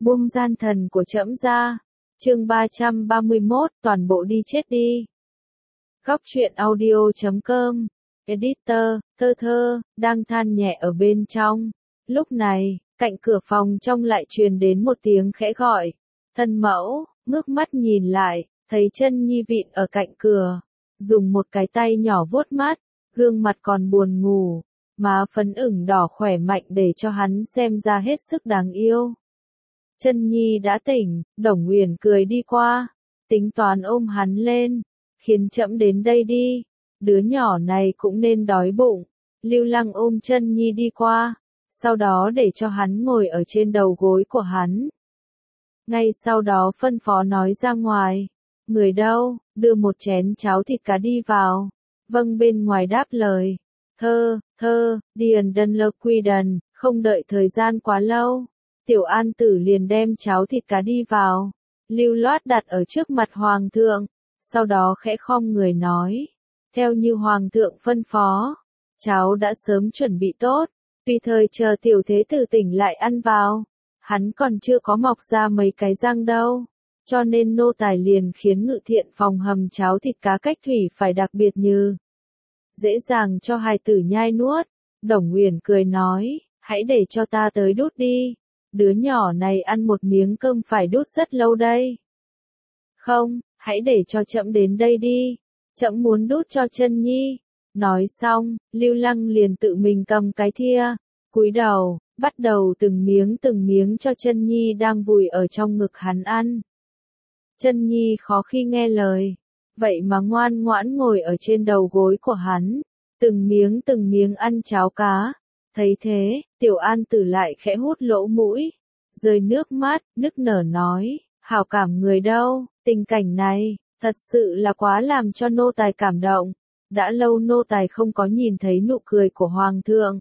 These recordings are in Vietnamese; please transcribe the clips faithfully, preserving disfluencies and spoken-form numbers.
buông gian thần của trẫm ra. Chương ba trăm ba mươi mốt, toàn bộ đi chết đi. Góc truyện audio chấm com. Editor, Thơ Thơ, đang than nhẹ ở bên trong. Lúc này, cạnh cửa phòng trong lại truyền đến một tiếng khẽ gọi. Thân mẫu, ngước mắt nhìn lại, thấy chân nhi vịn ở cạnh cửa. Dùng một cái tay nhỏ vuốt mắt, gương mặt còn buồn ngủ, má phấn ửng đỏ khỏe mạnh để cho hắn xem ra hết sức đáng yêu. Chân nhi đã tỉnh, Đồng Uyển cười đi qua, tính toán ôm hắn lên, khiến trẫm đến đây đi, đứa nhỏ này cũng nên đói bụng. Lưu Lăng ôm chân nhi đi qua, sau đó để cho hắn ngồi ở trên đầu gối của hắn. Ngay sau đó phân phó nói ra ngoài, người đâu, đưa một chén cháo thịt cá đi vào. Vâng, bên ngoài đáp lời, thơ, thơ, điền đần lơ quy đần, không đợi thời gian quá lâu. Tiểu An Tử liền đem cháo thịt cá đi vào, lưu loát đặt ở trước mặt Hoàng thượng, sau đó khẽ khom người nói, theo như Hoàng thượng phân phó, cháo đã sớm chuẩn bị tốt, tùy thời chờ tiểu thế tử tỉnh lại ăn vào, hắn còn chưa có mọc ra mấy cái răng đâu, cho nên nô tài liền khiến ngự thiện phòng hầm cháo thịt cá cách thủy phải đặc biệt như dễ dàng cho hài tử nhai nuốt. Đồng Uyển cười nói, hãy để cho ta tới đút đi. Đứa nhỏ này ăn một miếng cơm phải đút rất lâu đây. Không, hãy để cho trẫm đến đây đi. Trẫm muốn đút cho chân nhi. Nói xong, Lưu Lăng liền tự mình cầm cái thìa, cúi đầu, bắt đầu từng miếng từng miếng cho chân nhi đang vùi ở trong ngực hắn ăn. Chân nhi khó khi nghe lời, vậy mà ngoan ngoãn ngồi ở trên đầu gối của hắn, từng miếng từng miếng ăn cháo cá. Thấy thế, Tiểu An Tử lại khẽ hút lỗ mũi, rơi nước mắt, nức nở nói, hảo cảm người đâu, tình cảnh này, thật sự là quá làm cho nô tài cảm động, đã lâu nô tài không có nhìn thấy nụ cười của Hoàng thượng.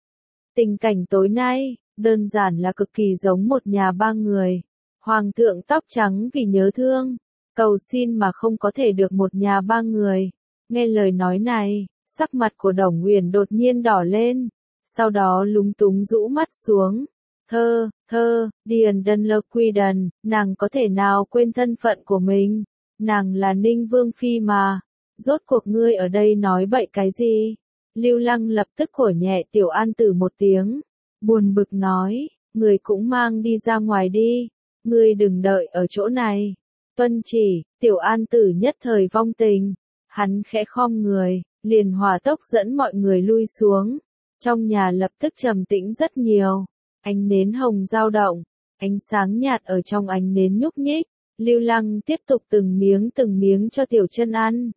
Tình cảnh tối nay, đơn giản là cực kỳ giống một nhà ba người, Hoàng thượng tóc trắng vì nhớ thương, cầu xin mà không có thể được một nhà ba người. Nghe lời nói này, sắc mặt của Đồng Uyển đột nhiên đỏ lên. Sau đó lúng túng rũ mắt xuống. Thơ, thơ, điền đần lơ quy đần, nàng có thể nào quên thân phận của mình? Nàng là Ninh Vương Phi mà. Rốt cuộc ngươi ở đây nói bậy cái gì? Lưu Lăng lập tức cổ nhẹ Tiểu An Tử một tiếng. Buồn bực nói, người cũng mang đi ra ngoài đi. Ngươi đừng đợi ở chỗ này. Tuân chỉ, Tiểu An Tử nhất thời vong tình. Hắn khẽ khom người, liền hỏa tốc dẫn mọi người lui xuống. Trong nhà lập tức trầm tĩnh rất nhiều, ánh nến hồng dao động, ánh sáng nhạt ở trong ánh nến nhúc nhích, Lưu Lăng tiếp tục từng miếng từng miếng cho Tiểu Chân ăn.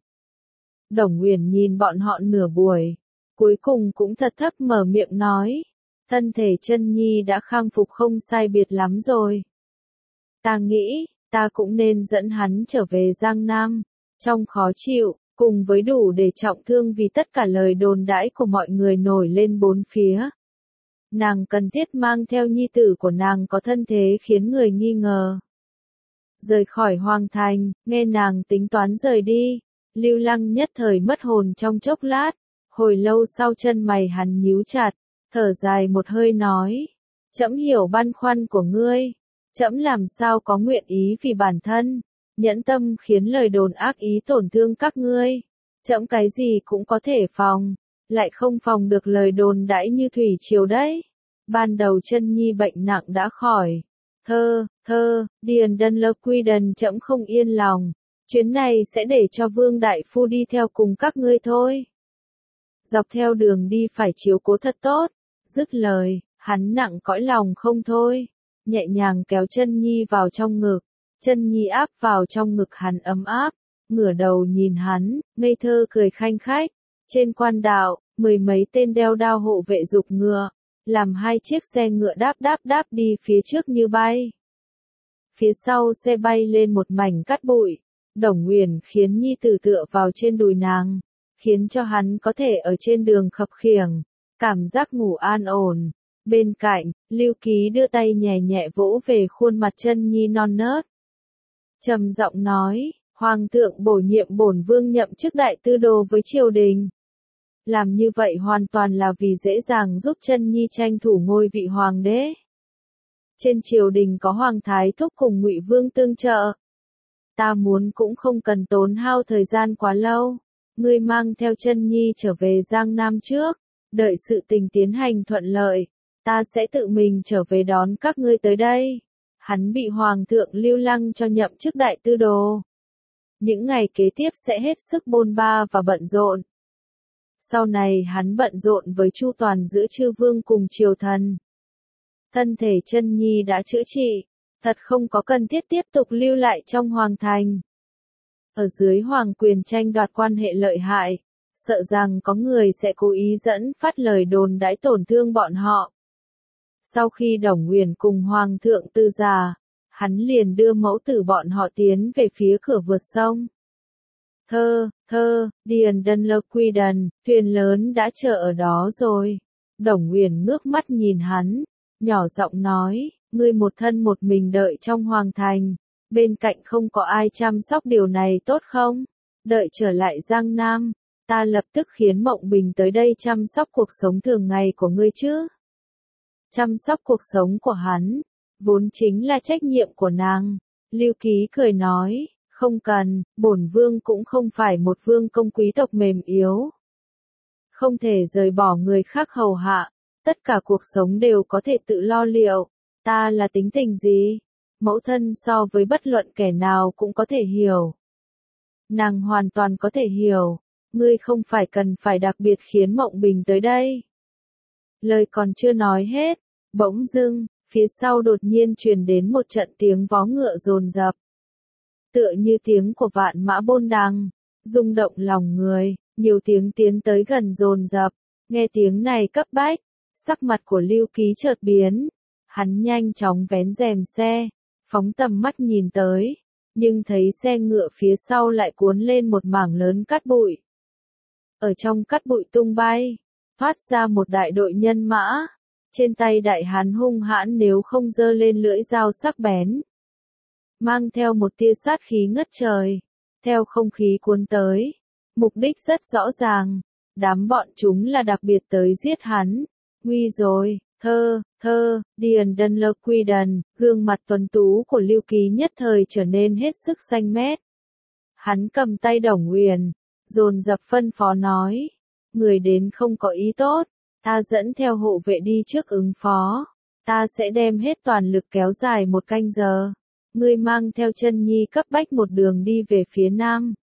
Đồng Uyển nhìn bọn họ nửa buổi, cuối cùng cũng thật thấp mở miệng nói, thân thể Chân nhi đã khang phục không sai biệt lắm rồi. Ta nghĩ, ta cũng nên dẫn hắn trở về Giang Nam, trong khó chịu. Cùng với đủ để trọng thương vì tất cả lời đồn đãi của mọi người nổi lên bốn phía. Nàng cần thiết mang theo nhi tử của nàng có thân thế khiến người nghi ngờ. Rời khỏi Hoàng thành, nghe nàng tính toán rời đi, Lưu Lăng nhất thời mất hồn trong chốc lát, hồi lâu sau chân mày hắn nhíu chặt, thở dài một hơi nói, trẫm hiểu băn khoăn của ngươi, trẫm làm sao có nguyện ý vì bản thân. Nhẫn tâm khiến lời đồn ác ý tổn thương các ngươi, trẫm cái gì cũng có thể phòng, lại không phòng được lời đồn đãi như thủy triều đấy. Ban đầu Chân nhi bệnh nặng đã khỏi, thơ, thơ, điền đần lơ quy đần trẫm không yên lòng, chuyến này sẽ để cho Vương Đại Phu đi theo cùng các ngươi thôi. Dọc theo đường đi phải chiếu cố thật tốt, dứt lời, hắn nặng cõi lòng không thôi, nhẹ nhàng kéo Chân nhi vào trong ngực. Chân nhi áp vào trong ngực hắn ấm áp, ngửa đầu nhìn hắn, ngây thơ cười khanh khách. Trên quan đạo, mười mấy tên đeo đao hộ vệ giục ngựa, làm hai chiếc xe ngựa đáp đáp đáp đi phía trước như bay. Phía sau xe bay lên một mảnh cát bụi, Đồng Uyển khiến nhi tử tựa vào trên đùi nàng, khiến cho hắn có thể ở trên đường khập khiễng, cảm giác ngủ an ổn. Bên cạnh, Lưu Ký đưa tay nhẹ nhẹ vỗ về khuôn mặt Chân nhi non nớt. Trầm giọng nói, Hoàng thượng bổ nhiệm bổn vương nhậm chức đại tư đô với triều đình. Làm như vậy hoàn toàn là vì dễ dàng giúp Chân nhi tranh thủ ngôi vị hoàng đế. Trên triều đình có Hoàng Thái Thúc cùng Ngụy Vương tương trợ. Ta muốn cũng không cần tốn hao thời gian quá lâu. Ngươi mang theo Chân Nhi trở về Giang Nam trước. Đợi sự tình tiến hành thuận lợi. Ta sẽ tự mình trở về đón các ngươi tới đây. Hắn bị Hoàng thượng Lưu Lăng cho nhậm chức đại tư đồ. Những ngày kế tiếp sẽ hết sức bôn ba và bận rộn. Sau này hắn bận rộn với chu toàn giữa chư vương cùng triều thần. Thân thể Chân Nhi đã chữa trị, thật không có cần thiết tiếp tục lưu lại trong hoàng thành. Ở dưới hoàng quyền tranh đoạt quan hệ lợi hại, sợ rằng có người sẽ cố ý dẫn phát lời đồn đãi tổn thương bọn họ. Sau khi Đổng Uyển cùng Hoàng thượng tư già, hắn liền đưa mẫu tử bọn họ tiến về phía cửa vượt sông. Thơ, thơ, Điền Đân Lơ Quy Đần, thuyền lớn đã chờ ở đó rồi. Đổng Uyển ngước mắt nhìn hắn, nhỏ giọng nói, ngươi một thân một mình đợi trong hoàng thành, bên cạnh không có ai chăm sóc điều này tốt không? Đợi trở lại Giang Nam, ta lập tức khiến Mộng Bình tới đây chăm sóc cuộc sống thường ngày của ngươi chứ. Chăm sóc cuộc sống của hắn, vốn chính là trách nhiệm của nàng. Lưu Ký cười nói, không cần, bổn vương cũng không phải một vương công quý tộc mềm yếu. Không thể rời bỏ người khác hầu hạ, tất cả cuộc sống đều có thể tự lo liệu. Ta là tính tình gì? Mẫu thân so với bất luận kẻ nào cũng có thể hiểu. Nàng hoàn toàn có thể hiểu, ngươi không phải cần phải đặc biệt khiến Mộng Bình tới đây. Lời còn chưa nói hết, bỗng dưng, phía sau đột nhiên truyền đến một trận tiếng vó ngựa dồn dập. Tựa như tiếng của vạn mã bôn đằng, rung động lòng người, nhiều tiếng tiến tới gần dồn dập. Nghe tiếng này cấp bách, sắc mặt của Lưu Ký chợt biến. Hắn nhanh chóng vén rèm xe, phóng tầm mắt nhìn tới, nhưng thấy xe ngựa phía sau lại cuốn lên một mảng lớn cát bụi. Ở trong cát bụi tung bay, thoát ra một đại đội nhân mã, trên tay đại hán hung hãn nếu không giơ lên lưỡi dao sắc bén. Mang theo một tia sát khí ngất trời, theo không khí cuốn tới, mục đích rất rõ ràng, đám bọn chúng là đặc biệt tới giết hắn. Nguy rồi, thơ, thơ, Điền Đân Lơ Quy Đần, gương mặt tuấn tú của Lưu Ký nhất thời trở nên hết sức xanh mét. Hắn cầm tay Đổng Uyển, dồn dập phân phó nói, người đến không có ý tốt, ta dẫn theo hộ vệ đi trước ứng phó, ta sẽ đem hết toàn lực kéo dài một canh giờ, ngươi mang theo Chân Nhi cấp bách một đường đi về phía nam.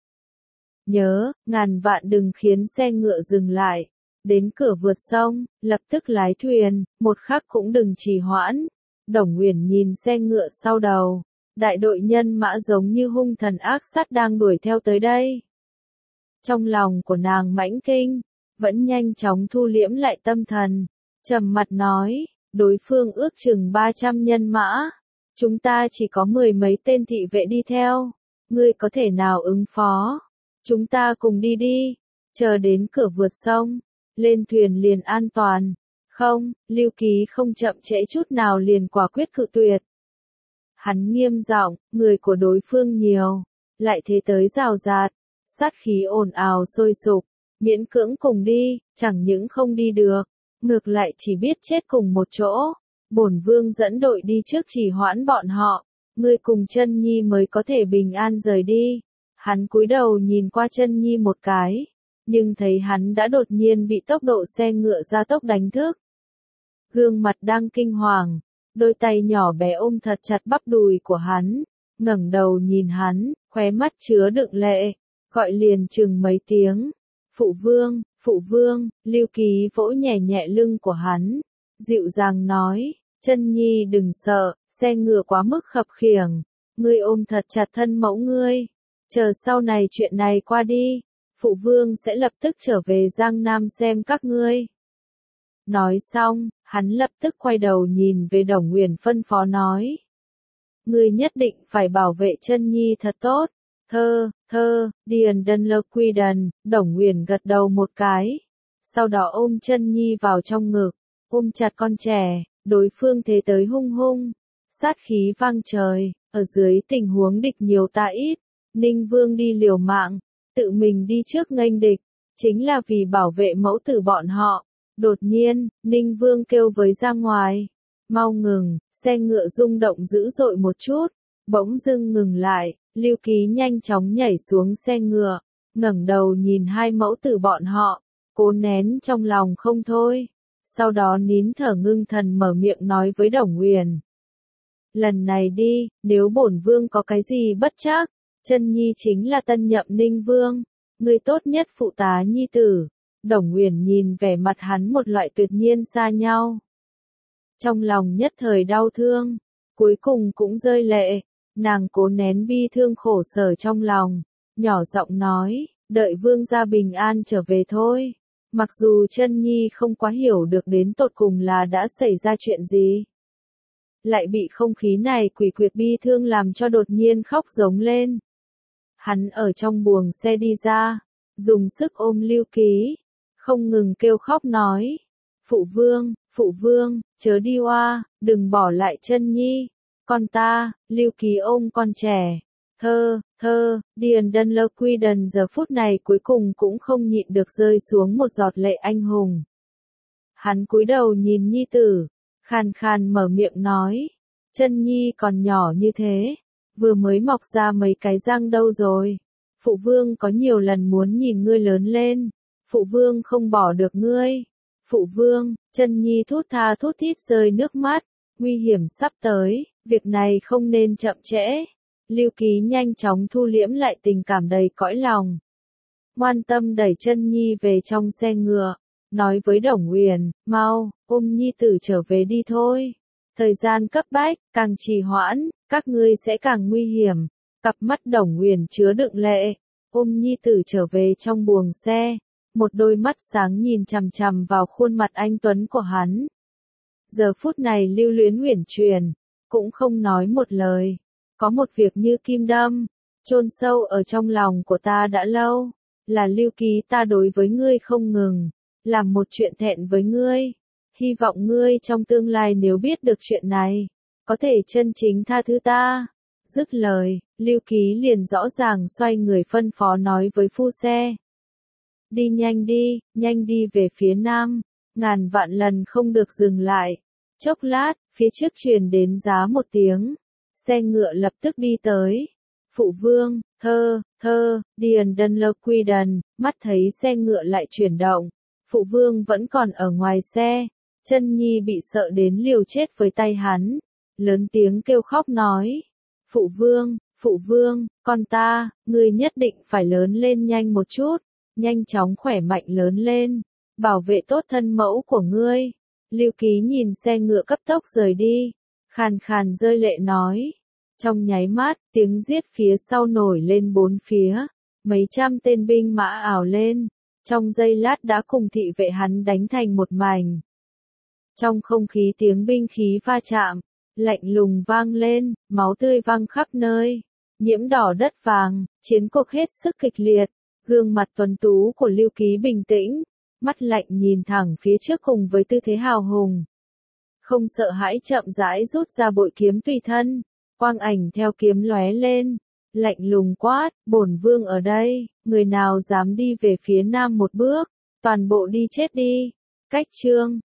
Nhớ, ngàn vạn đừng khiến xe ngựa dừng lại. Đến cửa vượt sông, lập tức lái thuyền, một khắc cũng đừng trì hoãn. Đổng Uyển nhìn xe ngựa sau đầu, đại đội nhân mã giống như hung thần ác sát đang đuổi theo tới đây. Trong lòng của nàng mãnh kinh, vẫn nhanh chóng thu liễm lại tâm thần, trầm mặt nói, đối phương ước chừng ba trăm nhân mã, chúng ta chỉ có mười mấy tên thị vệ đi theo, ngươi có thể nào ứng phó? Chúng ta cùng đi đi, chờ đến cửa vượt sông. Lên thuyền liền an toàn. Không, Lưu Ký không chậm trễ chút nào liền quả quyết cự tuyệt. Hắn nghiêm giọng, người của đối phương nhiều, lại thế tới rào rạt, sát khí ồn ào sôi sục, miễn cưỡng cùng đi, chẳng những không đi được, ngược lại chỉ biết chết cùng một chỗ. Bổn vương dẫn đội đi trước chỉ hoãn bọn họ, ngươi cùng Chân Nhi mới có thể bình an rời đi. Hắn cúi đầu nhìn qua Chân Nhi một cái. Nhưng thấy hắn đã đột nhiên bị tốc độ xe ngựa gia tốc đánh thức. Gương mặt đang kinh hoàng, đôi tay nhỏ bé ôm thật chặt bắp đùi của hắn, ngẩng đầu nhìn hắn, khóe mắt chứa đựng lệ, gọi liền chừng mấy tiếng. Phụ vương, phụ vương, Lưu Ký vỗ nhẹ nhẹ lưng của hắn, dịu dàng nói, Chân Nhi đừng sợ, xe ngựa quá mức khập khiễng, ngươi ôm thật chặt thân mẫu ngươi, chờ sau này chuyện này qua đi. Phụ vương sẽ lập tức trở về Giang Nam xem các ngươi. Nói xong, hắn lập tức quay đầu nhìn về Đổng Uyển phân phó nói. Ngươi nhất định phải bảo vệ Chân Nhi thật tốt. Thơ, thơ, Điền Đân Lơ Quy Đần, Đổng Uyển gật đầu một cái. Sau đó ôm Chân Nhi vào trong ngực, ôm chặt con trẻ, đối phương thế tới hung hung. Sát khí vang trời, ở dưới tình huống địch nhiều ta ít, Ninh Vương đi liều mạng. Tự mình đi trước nghênh địch, chính là vì bảo vệ mẫu tử bọn họ. Đột nhiên, Ninh Vương kêu với ra ngoài, mau ngừng, Xe ngựa rung động dữ dội một chút, bỗng dưng ngừng lại, Lưu Ký nhanh chóng nhảy xuống xe ngựa, ngẩng đầu nhìn hai mẫu tử bọn họ, cố nén trong lòng không thôi. Sau đó nín thở ngưng thần mở miệng nói với Đồng Uyển. Lần này đi, nếu bổn vương có cái gì bất trắc, Chân Nhi chính là tân nhậm Ninh Vương, người tốt nhất phụ tá Nhi tử. Đồng Uyển nhìn vẻ mặt hắn một loại tuyệt nhiên xa nhau. Trong lòng nhất thời đau thương, cuối cùng cũng rơi lệ, nàng cố nén bi thương khổ sở trong lòng, nhỏ giọng nói, đợi vương gia bình an trở về thôi. Mặc dù Chân Nhi không quá hiểu được đến tột cùng là đã xảy ra chuyện gì, lại bị không khí này quỷ quyệt bi thương làm cho đột nhiên khóc giống lên. Hắn ở trong buồng xe đi ra, dùng sức ôm Lưu Ký, không ngừng kêu khóc nói, phụ vương, phụ vương, chớ đi oa, đừng bỏ lại Chân Nhi, con ta. Lưu Ký ôm con trẻ, thơ, thơ, Điền Đân Lơ Quy Đần giờ phút này cuối cùng cũng không nhịn được rơi xuống một giọt lệ anh hùng. Hắn cúi đầu nhìn Nhi tử, khàn khàn mở miệng nói, Chân Nhi còn nhỏ như thế, vừa mới mọc ra mấy cái răng đâu rồi. Phụ vương có nhiều lần muốn nhìn ngươi lớn lên, phụ vương không bỏ được ngươi. Phụ vương, Chân Nhi thút tha thút thít rơi nước mắt, nguy hiểm sắp tới, việc này không nên chậm trễ. Lưu Ký nhanh chóng thu liễm lại tình cảm đầy cõi lòng. Ngoan tâm đẩy Chân Nhi về trong xe ngựa, nói với Đồng Uyển, mau, ôm Nhi tử trở về đi thôi. Thời gian cấp bách, càng trì hoãn, các ngươi sẽ càng nguy hiểm. Cặp mắt Đồng Uyển chứa đựng lệ, ôm Nhi tử trở về trong buồng xe, một đôi mắt sáng nhìn chằm chằm vào khuôn mặt anh tuấn của hắn. Giờ phút này lưu luyến uyển chuyển, cũng không nói một lời. Có một việc như kim đâm, chôn sâu ở trong lòng của ta đã lâu, là Lưu Ký ta đối với ngươi không ngừng, làm một chuyện thẹn với ngươi. Hy vọng ngươi trong tương lai nếu biết được chuyện này, có thể chân chính tha thứ ta. Dứt lời, Lưu Ký liền rõ ràng xoay người phân phó nói với phu xe. Đi nhanh đi, nhanh đi về phía nam, ngàn vạn lần không được dừng lại. Chốc lát, phía trước truyền đến giá một tiếng. Xe ngựa lập tức đi tới. Phụ vương, thơ, thơ, Điền Đân Lơ Quy Đần, mắt thấy xe ngựa lại chuyển động. Phụ vương vẫn còn ở ngoài xe. Chân Nhi bị sợ đến liều chết với tay hắn. Lớn tiếng kêu khóc nói. Phụ vương, phụ vương, con ta, ngươi nhất định phải lớn lên nhanh một chút. Nhanh chóng khỏe mạnh lớn lên. Bảo vệ tốt thân mẫu của ngươi. Lưu Ký nhìn xe ngựa cấp tốc rời đi. Khàn khàn rơi lệ nói. Trong nháy mắt, tiếng giết phía sau nổi lên bốn phía. Mấy trăm tên binh mã ảo lên. Trong giây lát đã cùng thị vệ hắn đánh thành một mảnh. Trong không khí tiếng binh khí va chạm, lạnh lùng vang lên, máu tươi văng khắp nơi. Nhiễm đỏ đất vàng, chiến cuộc hết sức kịch liệt. Gương mặt tuấn tú của Lưu Ký bình tĩnh, mắt lạnh nhìn thẳng phía trước cùng với tư thế hào hùng. Không sợ hãi chậm rãi rút ra bội kiếm tùy thân, quang ảnh theo kiếm lóe lên, lạnh lùng quát, bổn vương ở đây, người nào dám đi về phía nam một bước, toàn bộ đi chết đi. Cách chương